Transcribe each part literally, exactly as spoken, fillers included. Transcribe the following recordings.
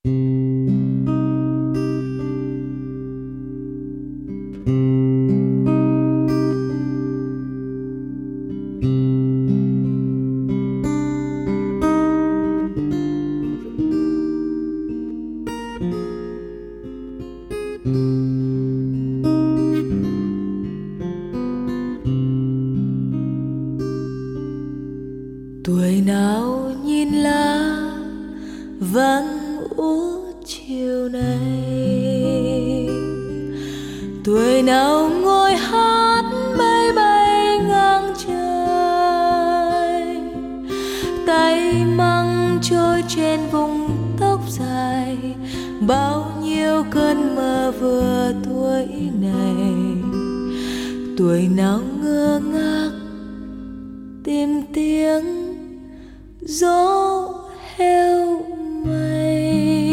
Tuổi nào nhìn lá vàng úa chiều nay, tuổi nào ngồi hát mây bay ngang trời, tay mang trôi trên vùng tóc dài bao nhiêu cơn mơ vừa tuổi này. Tuổi nào ngơ ngác tìm tiếng gió heo mây,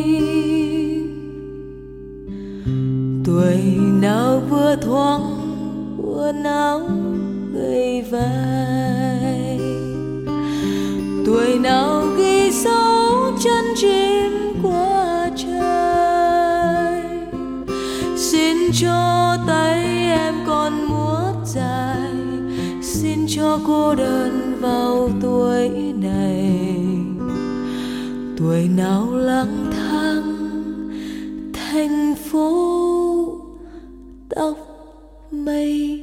tuổi nào vừa thoáng quần áo gầy vai, tuổi nào ghi dấu chân chim qua trời. Xin cho tay em còn múa dài, xin cho cô đơn vào tuổi này. Tuổi nào lang thang thành phố tóc mây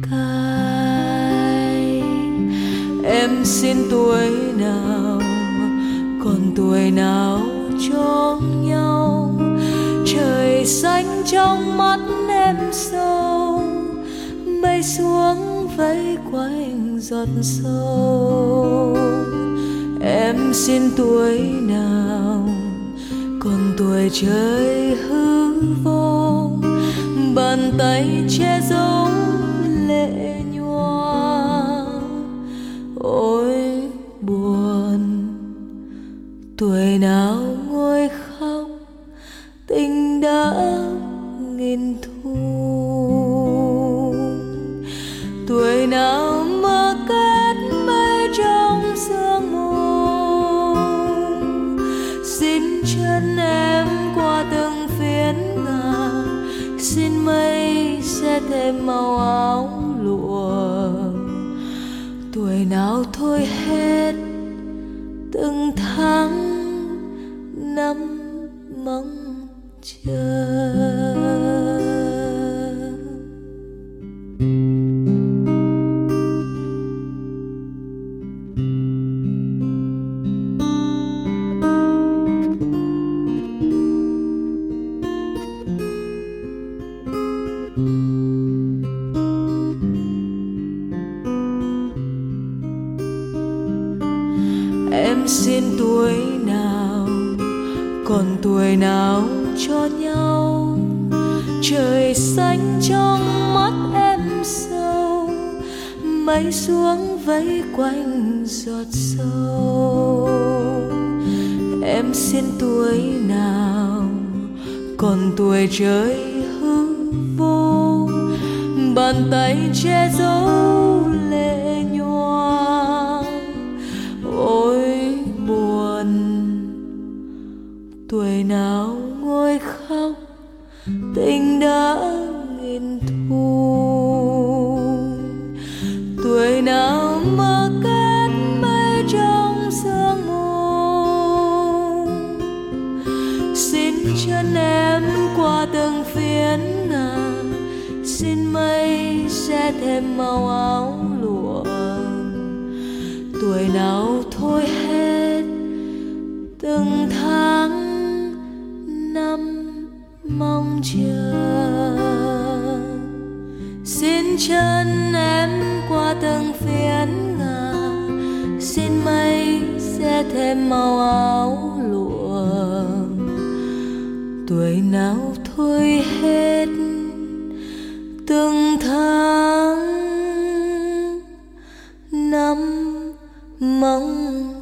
cài. Em xin tuổi nào còn tuổi nào cho nhau, trời xanh trong mắt em sâu, mây xuống vây quanh giọt sâu. Em xin tuổi nào còn tuổi trời hư vô, bàn tay che giấu lệ nhòa. Ôi buồn, tuổi nào ngồi khóc tình đã nghìn thu, tuổi nào mơ kết mây trong sương mù. Xin chân em qua từng phiến ngà, xin mây sẽ thêm màu áo lụa. Tuổi nào thôi hết từng tháng năm mong chờ. Em xin tuổi nào còn tuổi nào cho nhau, trời xanh trong mắt em sâu, mây xuống vây quanh giọt sâu. Em xin tuổi nào còn tuổi trời hư vô, bàn tay che giấu lệ nhòa. Ôi buồn, tuổi nào ngồi khóc tình đã nghìn thu, tuổi nào mơ kết mây trong sương mù. Xin chân em qua từng phiến ngà, xin mây sẽ thêm màu áo lụa. Tuổi nào thôi hết từng tháng năm mong chờ. Xin chân em qua từng phiến ngà, xin mây sẽ thêm màu áo lụa. Tuổi nào thôi hết từng tháng năm mong